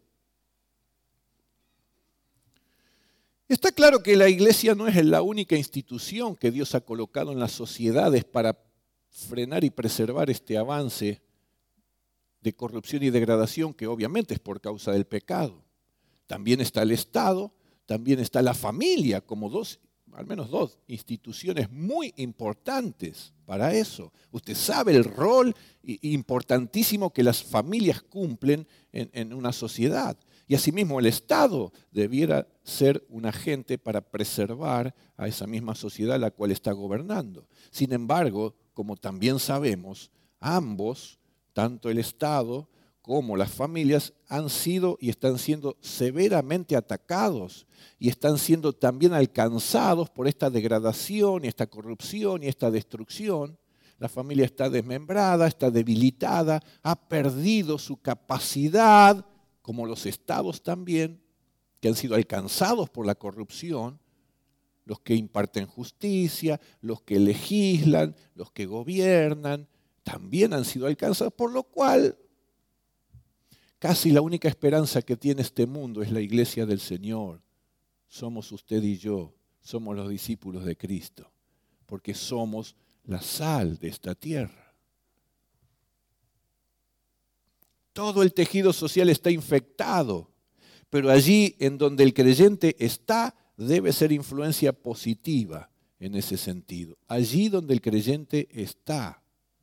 Speaker 1: Está claro que la iglesia no es la única institución que Dios ha colocado en las sociedades para frenar y preservar este avance de corrupción y degradación que obviamente es por causa del pecado. También está el Estado, también está la familia como al menos dos instituciones muy importantes para eso. Usted sabe el rol importantísimo que las familias cumplen en una sociedad. Y asimismo el Estado debiera ser un agente para preservar a esa misma sociedad la cual está gobernando. Sin embargo, como también sabemos, ambos, tanto el Estado como las familias, han sido y están siendo severamente atacados y están siendo también alcanzados por esta degradación y esta corrupción y esta destrucción. La familia está desmembrada, está debilitada, ha perdido su capacidad, como los estados también, que han sido alcanzados por la corrupción, los que imparten justicia, los que legislan, los que gobiernan, también han sido alcanzados, por lo cual casi la única esperanza que tiene este mundo es la iglesia del Señor. Somos usted y yo, somos los discípulos de Cristo, porque somos la sal de esta tierra. Todo el tejido social está infectado, pero allí en donde el creyente está, debe ser influencia positiva en ese sentido. Allí donde el creyente está.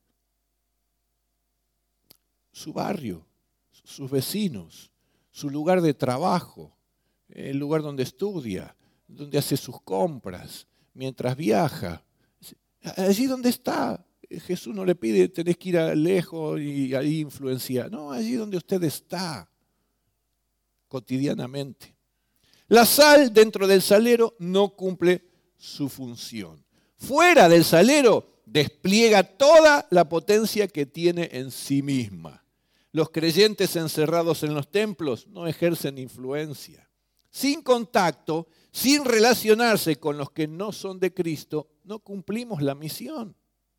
Speaker 1: Su barrio, sus vecinos, su lugar de trabajo, el lugar donde estudia, donde hace sus compras, mientras viaja. Allí donde está. Jesús no le pide, tenés que ir lejos y ahí influenciar. No, allí donde usted está, cotidianamente. La sal dentro del salero no cumple su función. Fuera del salero despliega toda la potencia que tiene en sí misma. Los creyentes encerrados en los templos no ejercen influencia. Sin contacto, sin relacionarse con los que no son de Cristo, no cumplimos la misión.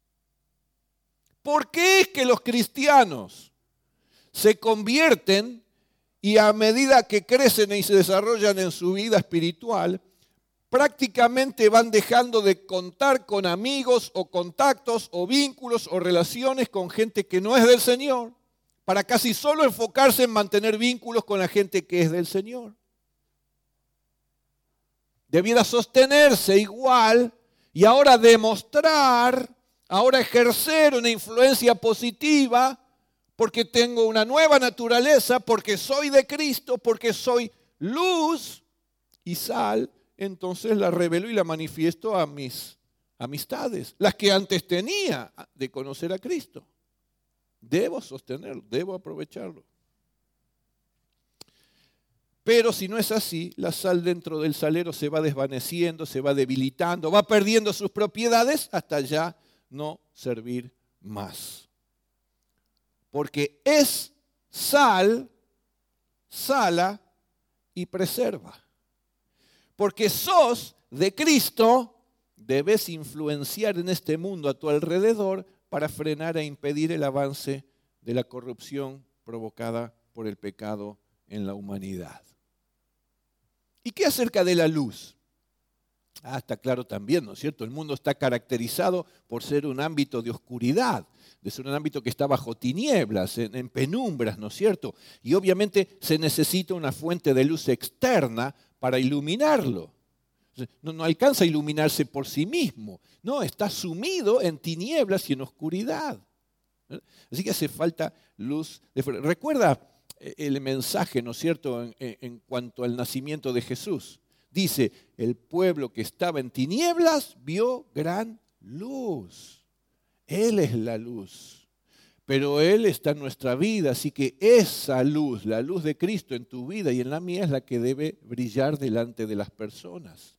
Speaker 1: ¿Por qué es que los cristianos se convierten y a medida que crecen y se desarrollan en su vida espiritual, prácticamente van dejando de contar con amigos o contactos o vínculos o relaciones con gente que no es del Señor, para casi solo enfocarse en mantener vínculos con la gente que es del Señor? Debiera sostenerse igual y ahora demostrar, ahora ejercer una influencia positiva porque tengo una nueva naturaleza, porque soy de Cristo, porque soy luz y sal. Entonces la revelo y la manifiesto a mis amistades, las que antes tenía de conocer a Cristo. Debo sostenerlo, debo aprovecharlo. Pero si no es así, la sal dentro del salero se va desvaneciendo, se va debilitando, va perdiendo sus propiedades hasta ya no servir más. Porque es sal, sala y preserva. Porque sos de Cristo, debes influenciar en este mundo a tu alrededor para frenar e impedir el avance de la corrupción provocada por el pecado en la humanidad. ¿Y qué acerca de la luz? Está claro también, ¿no es cierto? El mundo está caracterizado por ser un ámbito de oscuridad, de ser un ámbito que está bajo tinieblas, en penumbras, ¿no es cierto? Y obviamente se necesita una fuente de luz externa para iluminarlo. No alcanza a iluminarse por sí mismo, no, está sumido en tinieblas y en oscuridad. Así que hace falta luz de fuera. Recuerda el mensaje, ¿no es cierto?, en cuanto al nacimiento de Jesús. Dice, el pueblo que estaba en tinieblas vio gran luz. Él es la luz, pero Él está en nuestra vida, así que esa luz, la luz de Cristo en tu vida y en la mía, es la que debe brillar delante de las personas.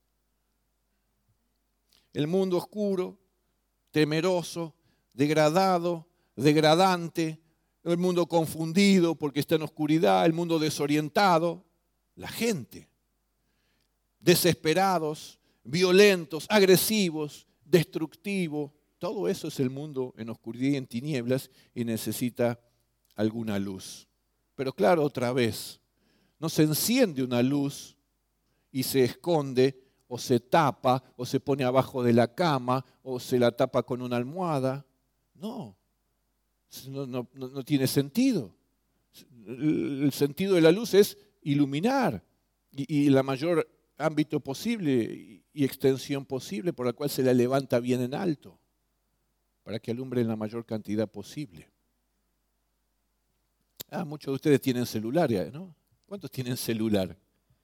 Speaker 1: El mundo oscuro, temeroso, degradado, degradante, el mundo confundido porque está en oscuridad, el mundo desorientado, la gente, desesperados, violentos, agresivos, destructivos, todo eso es el mundo en oscuridad y en tinieblas y necesita alguna luz. Pero claro, otra vez, no se enciende una luz y se esconde o se tapa o se pone abajo de la cama o se la tapa con una almohada. No tiene sentido. El sentido de la luz es iluminar y la mayor ámbito posible y extensión posible por la cual se la levanta bien en alto para que alumbre en la mayor cantidad posible. Muchos de ustedes tienen celular, ¿no? ¿Cuántos tienen celular?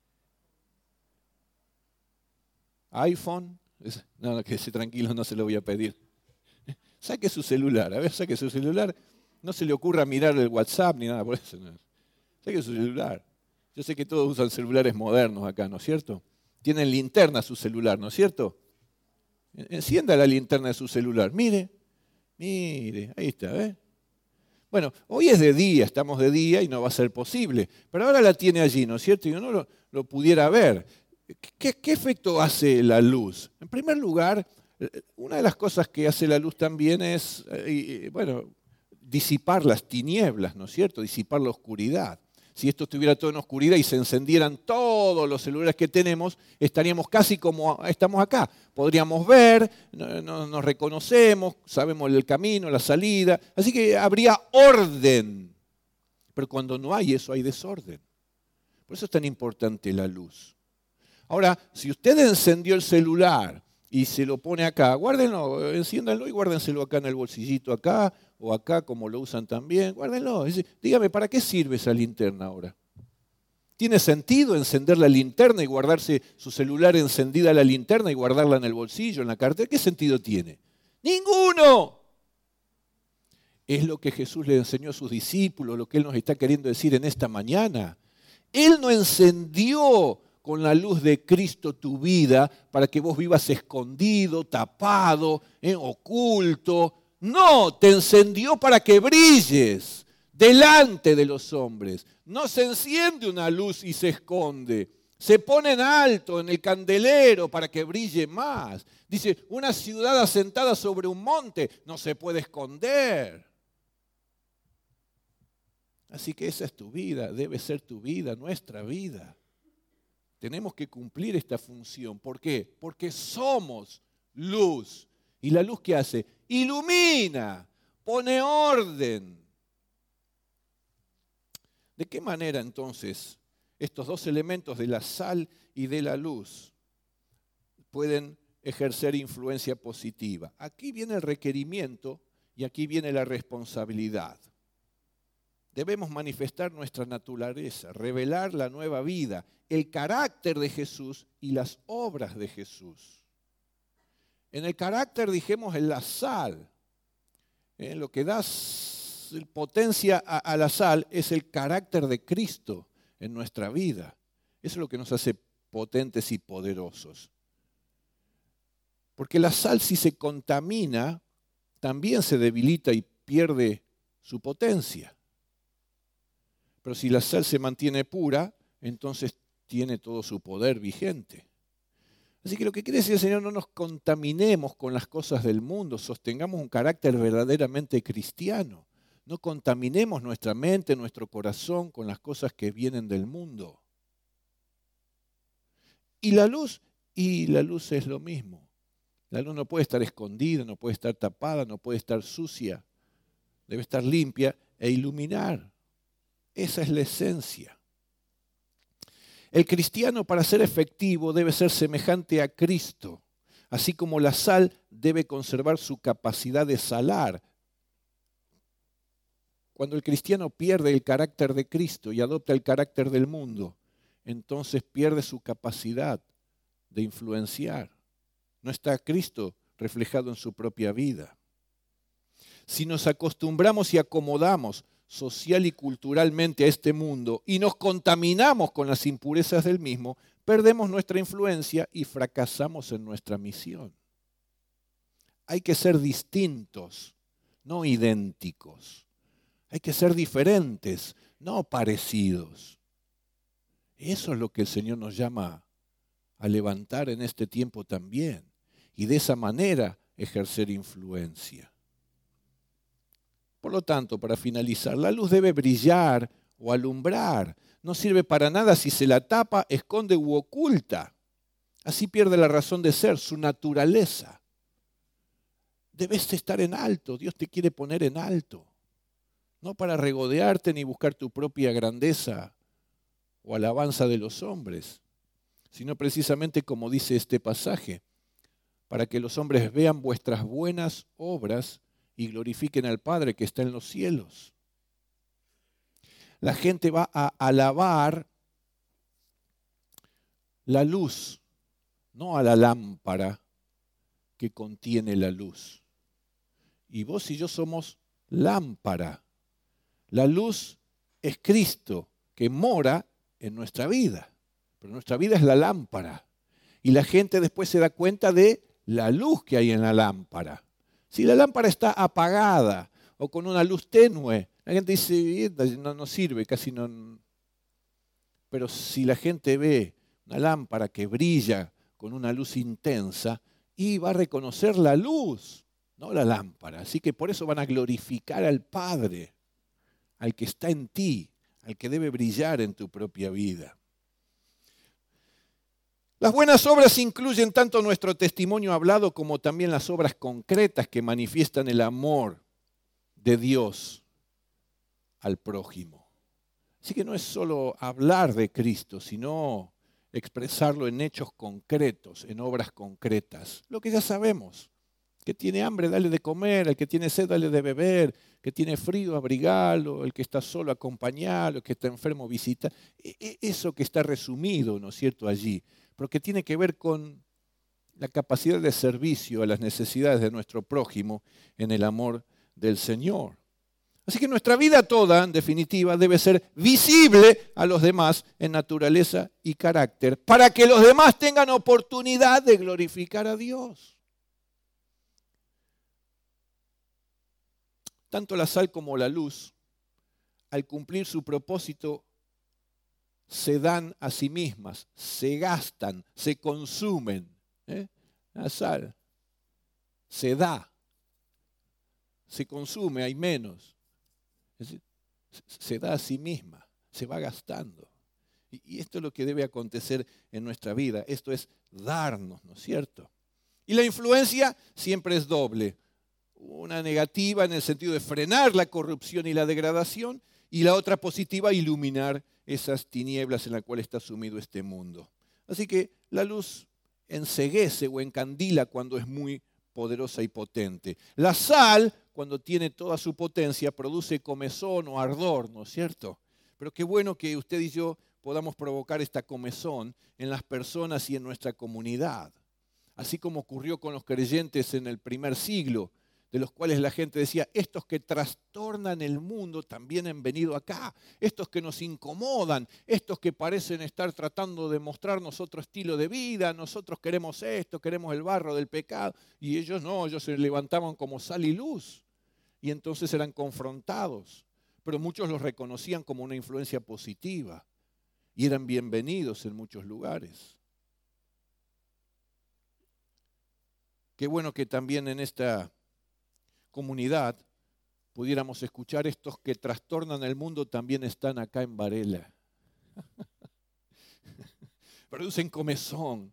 Speaker 1: iPhone. No, quédese tranquilo, no se lo voy a pedir. Saque su celular, saque su celular. No se le ocurra mirar el WhatsApp ni nada por eso. No. Saque su celular. Yo sé que todos usan celulares modernos acá, ¿no es cierto? Tienen linterna su celular, ¿no es cierto? Encienda la linterna de su celular. Mire, ahí está, ¿ves? Bueno, hoy es de día, estamos de día y no va a ser posible. Pero ahora la tiene allí, ¿no es cierto? Y uno lo pudiera ver. ¿Qué efecto hace la luz? En primer lugar, una de las cosas que hace la luz también es, disipar las tinieblas, ¿no es cierto? Disipar la oscuridad. Si esto estuviera todo en oscuridad y se encendieran todos los celulares que tenemos, estaríamos casi como estamos acá. Podríamos ver, nos reconocemos, sabemos el camino, la salida. Así que habría orden. Pero cuando no hay eso, hay desorden. Por eso es tan importante la luz. Ahora, si usted encendió el celular y se lo pone acá, guárdenlo, enciéndanlo y guárdenselo acá en el bolsillito acá o acá como lo usan también, guárdenlo. Dígame, ¿para qué sirve esa linterna ahora? ¿Tiene sentido encender la linterna y guardarse su celular encendida la linterna y guardarla en el bolsillo, en la cartera? ¿Qué sentido tiene? ¡Ninguno! Es lo que Jesús le enseñó a sus discípulos, lo que Él nos está queriendo decir en esta mañana. Él no encendió con la luz de Cristo tu vida para que vos vivas escondido, tapado, oculto. No, te encendió para que brilles delante de los hombres. No se enciende una luz y se esconde. Se pone en alto en el candelero para que brille más. Dice, una ciudad asentada sobre un monte no se puede esconder. Así que esa es tu vida, debe ser tu vida, nuestra vida. Tenemos que cumplir esta función. ¿Por qué? Porque somos luz. ¿Y la luz qué hace? Ilumina, pone orden. ¿De qué manera entonces estos dos elementos de la sal y de la luz pueden ejercer influencia positiva? Aquí viene el requerimiento y aquí viene la responsabilidad. Debemos manifestar nuestra naturaleza, revelar la nueva vida, el carácter de Jesús y las obras de Jesús. En el carácter, dijimos, en la sal. Lo que da potencia a la sal es el carácter de Cristo en nuestra vida. Eso es lo que nos hace potentes y poderosos. Porque la sal, si se contamina, también se debilita y pierde su potencia. Pero si la sal se mantiene pura, entonces tiene todo su poder vigente. Así que lo que quiere decir el Señor, no nos contaminemos con las cosas del mundo, sostengamos un carácter verdaderamente cristiano. No contaminemos nuestra mente, nuestro corazón con las cosas que vienen del mundo. Y la luz es lo mismo. La luz no puede estar escondida, no puede estar tapada, no puede estar sucia. Debe estar limpia e iluminar. Esa es la esencia. El cristiano, para ser efectivo, debe ser semejante a Cristo, así como la sal debe conservar su capacidad de salar. Cuando el cristiano pierde el carácter de Cristo y adopta el carácter del mundo, entonces pierde su capacidad de influenciar. No está Cristo reflejado en su propia vida. Si nos acostumbramos y acomodamos social y culturalmente a este mundo y nos contaminamos con las impurezas del mismo, perdemos nuestra influencia y fracasamos en nuestra misión. Hay que ser distintos, no idénticos. Hay que ser diferentes, no parecidos. Eso es lo que el Señor nos llama a levantar en este tiempo también. Y de esa manera ejercer influencia. Por lo tanto, para finalizar, la luz debe brillar o alumbrar. No sirve para nada si se la tapa, esconde u oculta. Así pierde la razón de ser, su naturaleza. Debes estar en alto, Dios te quiere poner en alto. No para regodearte ni buscar tu propia grandeza o alabanza de los hombres, sino precisamente como dice este pasaje, para que los hombres vean vuestras buenas obras y glorifiquen al Padre que está en los cielos. La gente va a alabar la luz, no a la lámpara que contiene la luz. Y vos y yo somos lámpara. La luz es Cristo que mora en nuestra vida, pero nuestra vida es la lámpara. Y la gente después se da cuenta de la luz que hay en la lámpara. Si la lámpara está apagada o con una luz tenue, la gente dice, no sirve, casi no. Pero si la gente ve una lámpara que brilla con una luz intensa, y va a reconocer la luz, no la lámpara. Así que por eso van a glorificar al Padre, al que está en ti, al que debe brillar en tu propia vida. Las buenas obras incluyen tanto nuestro testimonio hablado como también las obras concretas que manifiestan el amor de Dios al prójimo. Así que no es solo hablar de Cristo, sino expresarlo en hechos concretos, en obras concretas. Lo que ya sabemos, que tiene hambre, dale de comer, el que tiene sed, dale de beber, que tiene frío, abrigalo, el que está solo, acompañalo, el que está enfermo, visita. Eso que está resumido, ¿no es cierto?, allí, pero que tiene que ver con la capacidad de servicio a las necesidades de nuestro prójimo en el amor del Señor. Así que nuestra vida toda, en definitiva, debe ser visible a los demás en naturaleza y carácter, para que los demás tengan oportunidad de glorificar a Dios. Tanto la sal como la luz, al cumplir su propósito, se dan a sí mismas, se gastan, se consumen. La sal se da, se consume, hay menos. Es decir, se da a sí misma, se va gastando. Y esto es lo que debe acontecer en nuestra vida. Esto es darnos, ¿no es cierto? Y la influencia siempre es doble. Una negativa en el sentido de frenar la corrupción y la degradación, y la otra positiva, iluminar esas tinieblas en las cuales está sumido este mundo. Así que la luz enceguece o encandila cuando es muy poderosa y potente. La sal, cuando tiene toda su potencia, produce comezón o ardor, ¿no es cierto? Pero qué bueno que usted y yo podamos provocar esta comezón en las personas y en nuestra comunidad. Así como ocurrió con los creyentes en el primer siglo, de los cuales la gente decía, estos que trastornan el mundo también han venido acá, estos que nos incomodan, estos que parecen estar tratando de mostrarnos otro estilo de vida, nosotros queremos esto, queremos el barro del pecado, y ellos no, ellos se levantaban como sal y luz, y entonces eran confrontados, pero muchos los reconocían como una influencia positiva, y eran bienvenidos en muchos lugares. Qué bueno que también en esta comunidad pudiéramos escuchar, estos que trastornan el mundo también están acá en Varela. Producen comezón.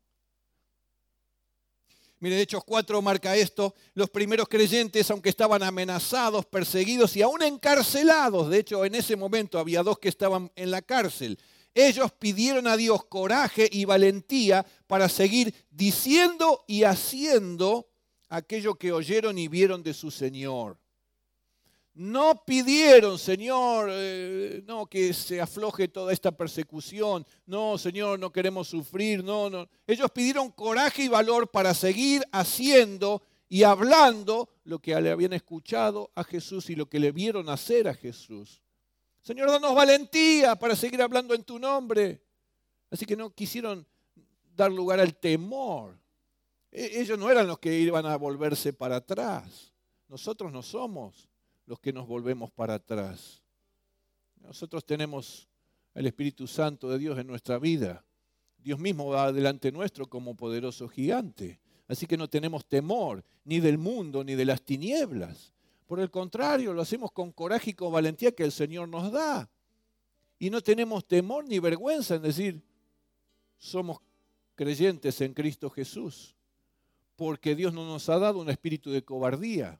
Speaker 1: Mire, Hechos 4 marca esto. Los primeros creyentes, aunque estaban amenazados, perseguidos y aún encarcelados, de hecho en ese momento había 2 que estaban en la cárcel, ellos pidieron a Dios coraje y valentía para seguir diciendo y haciendo aquello que oyeron y vieron de su Señor. No pidieron, Señor, no, que se afloje toda esta persecución. No, Señor, no queremos sufrir. No. Ellos pidieron coraje y valor para seguir haciendo y hablando lo que le habían escuchado a Jesús y lo que le vieron hacer a Jesús. Señor, danos valentía para seguir hablando en tu nombre. Así que no quisieron dar lugar al temor. Ellos no eran los que iban a volverse para atrás. Nosotros no somos los que nos volvemos para atrás. Nosotros tenemos el Espíritu Santo de Dios en nuestra vida. Dios mismo va delante nuestro como poderoso gigante. Así que no tenemos temor ni del mundo ni de las tinieblas. Por el contrario, lo hacemos con coraje y con valentía que el Señor nos da. Y no tenemos temor ni vergüenza en decir, somos creyentes en Cristo Jesús. Porque Dios no nos ha dado un espíritu de cobardía,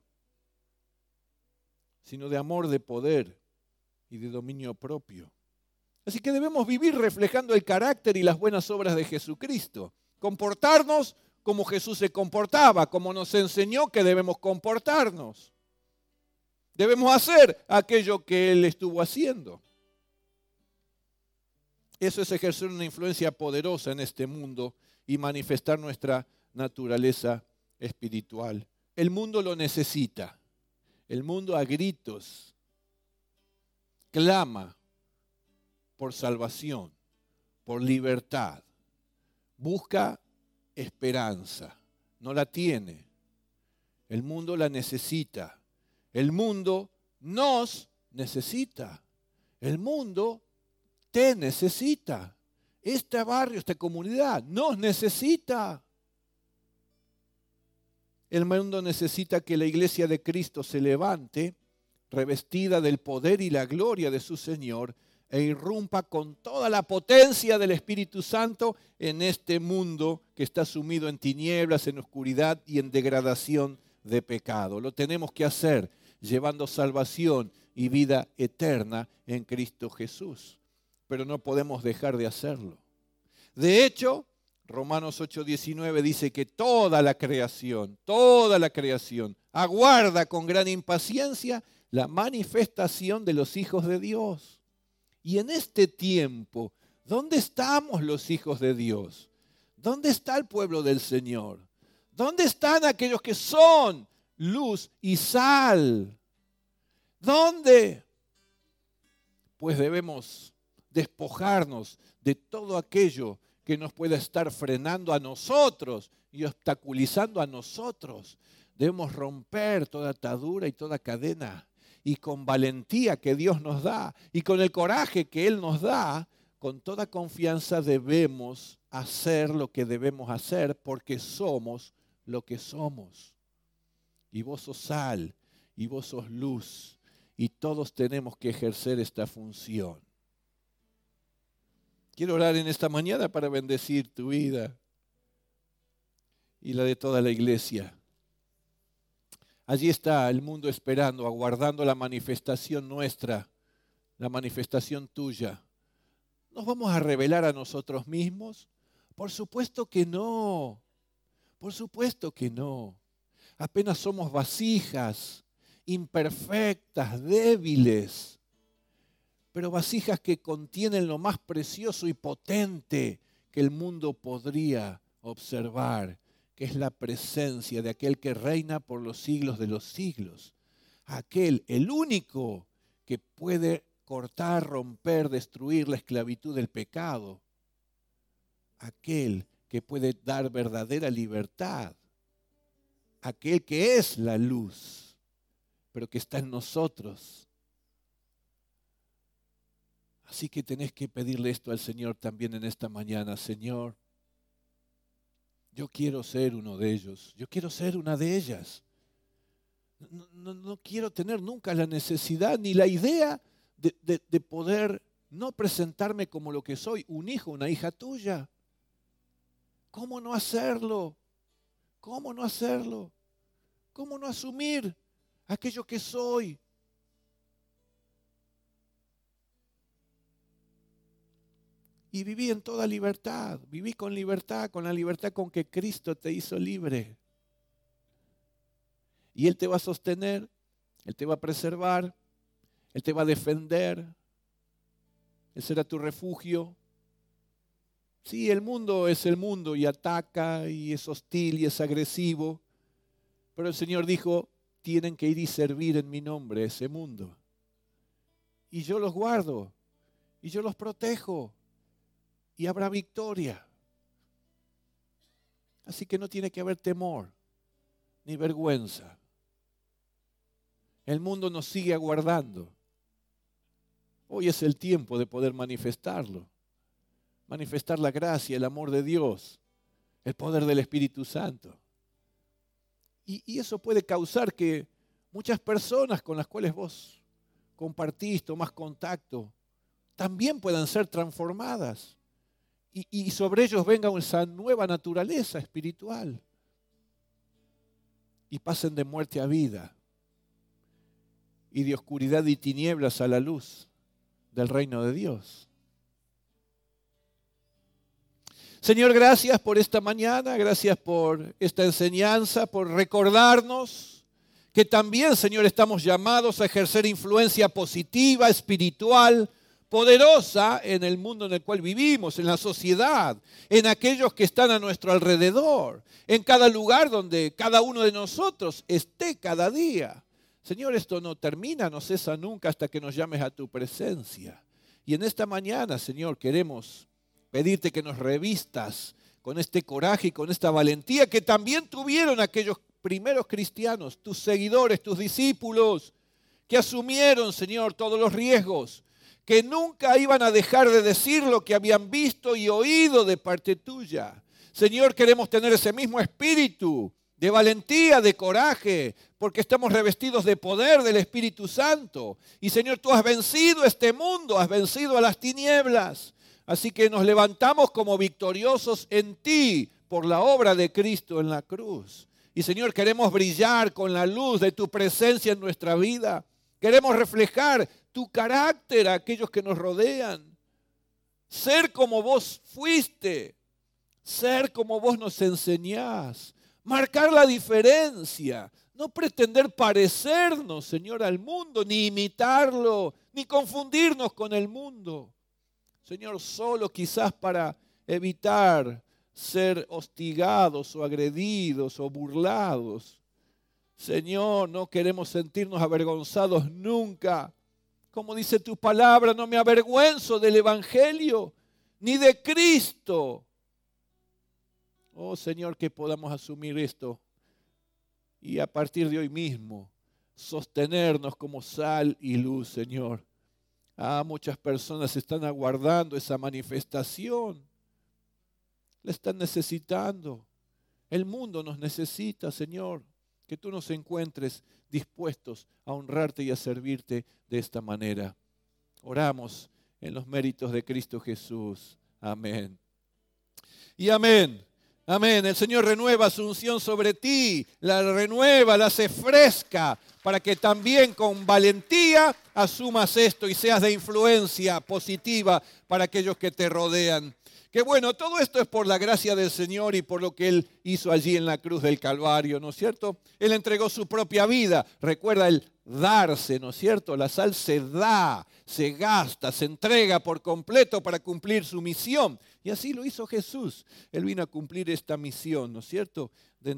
Speaker 1: sino de amor, de poder y de dominio propio. Así que debemos vivir reflejando el carácter y las buenas obras de Jesucristo. Comportarnos como Jesús se comportaba, como nos enseñó que debemos comportarnos. Debemos hacer aquello que Él estuvo haciendo. Eso es ejercer una influencia poderosa en este mundo y manifestar nuestra naturaleza espiritual. El mundo lo necesita. El mundo a gritos clama por salvación, por libertad. Busca esperanza. No la tiene. El mundo la necesita. El mundo nos necesita. El mundo te necesita. Este barrio, esta comunidad nos necesita. El mundo necesita que la iglesia de Cristo se levante, revestida del poder y la gloria de su Señor, e irrumpa con toda la potencia del Espíritu Santo en este mundo que está sumido en tinieblas, en oscuridad y en degradación de pecado. Lo tenemos que hacer llevando salvación y vida eterna en Cristo Jesús. Pero no podemos dejar de hacerlo. De hecho, Romanos 8:19 dice que toda la creación aguarda con gran impaciencia la manifestación de los hijos de Dios. Y en este tiempo, ¿dónde estamos los hijos de Dios? ¿Dónde está el pueblo del Señor? ¿Dónde están aquellos que son luz y sal? ¿Dónde? Pues debemos despojarnos de todo aquello que nos pueda estar frenando a nosotros y obstaculizando a nosotros. Debemos romper toda atadura y toda cadena. Y con valentía que Dios nos da y con el coraje que Él nos da, con toda confianza debemos hacer lo que debemos hacer porque somos lo que somos. Y vos sos sal y vos sos luz y todos tenemos que ejercer esta función. Quiero orar en esta mañana para bendecir tu vida y la de toda la iglesia. Allí está el mundo esperando, aguardando la manifestación nuestra, la manifestación tuya. ¿Nos vamos a revelar a nosotros mismos? Por supuesto que no. Por supuesto que no. Apenas somos vasijas, imperfectas, débiles, pero vasijas que contienen lo más precioso y potente que el mundo podría observar, que es la presencia de aquel que reina por los siglos de los siglos. Aquel, el único que puede cortar, romper, destruir la esclavitud del pecado. Aquel que puede dar verdadera libertad. Aquel que es la luz, pero que está en nosotros. Así que tenés que pedirle esto al Señor también en esta mañana. Señor, yo quiero ser uno de ellos. Yo quiero ser una de ellas. No quiero tener nunca la necesidad ni la idea de poder no presentarme como lo que soy, un hijo, una hija tuya. ¿Cómo no hacerlo? ¿Cómo no hacerlo? ¿Cómo no asumir aquello que soy? Y viví en toda libertad, viví con libertad, con la libertad con que Cristo te hizo libre. Y Él te va a sostener, Él te va a preservar, Él te va a defender, Él será tu refugio. Sí, el mundo es el mundo y ataca y es hostil y es agresivo, pero el Señor dijo, tienen que ir y servir en mi nombre a ese mundo. Y yo los guardo, y yo los protejo, y habrá victoria. Así que no tiene que haber temor, ni vergüenza. El mundo nos sigue aguardando. Hoy es el tiempo de poder manifestarlo. Manifestar la gracia, el amor de Dios, el poder del Espíritu Santo. Y eso puede causar que muchas personas con las cuales vos compartís, tomás contacto, también puedan ser transformadas. Y sobre ellos venga esa nueva naturaleza espiritual. Y pasen de muerte a vida. Y de oscuridad y tinieblas a la luz del reino de Dios. Señor, gracias por esta mañana, gracias por esta enseñanza, por recordarnos que también, Señor, estamos llamados a ejercer influencia positiva, espiritual, poderosa en el mundo en el cual vivimos, en la sociedad, en aquellos que están a nuestro alrededor, en cada lugar donde cada uno de nosotros esté cada día. Señor, esto no termina, no cesa nunca hasta que nos llames a tu presencia. Y en esta mañana, Señor, queremos pedirte que nos revistas con este coraje y con esta valentía que también tuvieron aquellos primeros cristianos, tus seguidores, tus discípulos, que asumieron, Señor, todos los riesgos, que nunca iban a dejar de decir lo que habían visto y oído de parte tuya. Señor, queremos tener ese mismo espíritu de valentía, de coraje, porque estamos revestidos de poder del Espíritu Santo. Y Señor, tú has vencido este mundo, has vencido a las tinieblas. Así que nos levantamos como victoriosos en ti por la obra de Cristo en la cruz. Y Señor, queremos brillar con la luz de tu presencia en nuestra vida. Queremos reflejar tu carácter a aquellos que nos rodean. Ser como vos fuiste. Ser como vos nos enseñás. Marcar la diferencia. No pretender parecernos, Señor, al mundo, ni imitarlo, ni confundirnos con el mundo. Señor, solo quizás para evitar ser hostigados o agredidos o burlados. Señor, no queremos sentirnos avergonzados nunca. Como dice tu palabra, no me avergüenzo del Evangelio ni de Cristo. Oh Señor, que podamos asumir esto y a partir de hoy mismo sostenernos como sal y luz, Señor. Muchas personas están aguardando esa manifestación. La están necesitando. El mundo nos necesita, Señor. Que tú nos encuentres dispuestos a honrarte y a servirte de esta manera. Oramos en los méritos de Cristo Jesús. Amén. Y amén. Amén. El Señor renueva su unción sobre ti, la renueva, la hace fresca, para que también con valentía asumas esto y seas de influencia positiva para aquellos que te rodean. Que bueno, todo esto es por la gracia del Señor y por lo que Él hizo allí en la cruz del Calvario, ¿no es cierto? Él entregó su propia vida. Recuerda el darse, ¿no es cierto? La sal se da, se gasta, se entrega por completo para cumplir su misión. Y así lo hizo Jesús. Él vino a cumplir esta misión, ¿no es cierto? De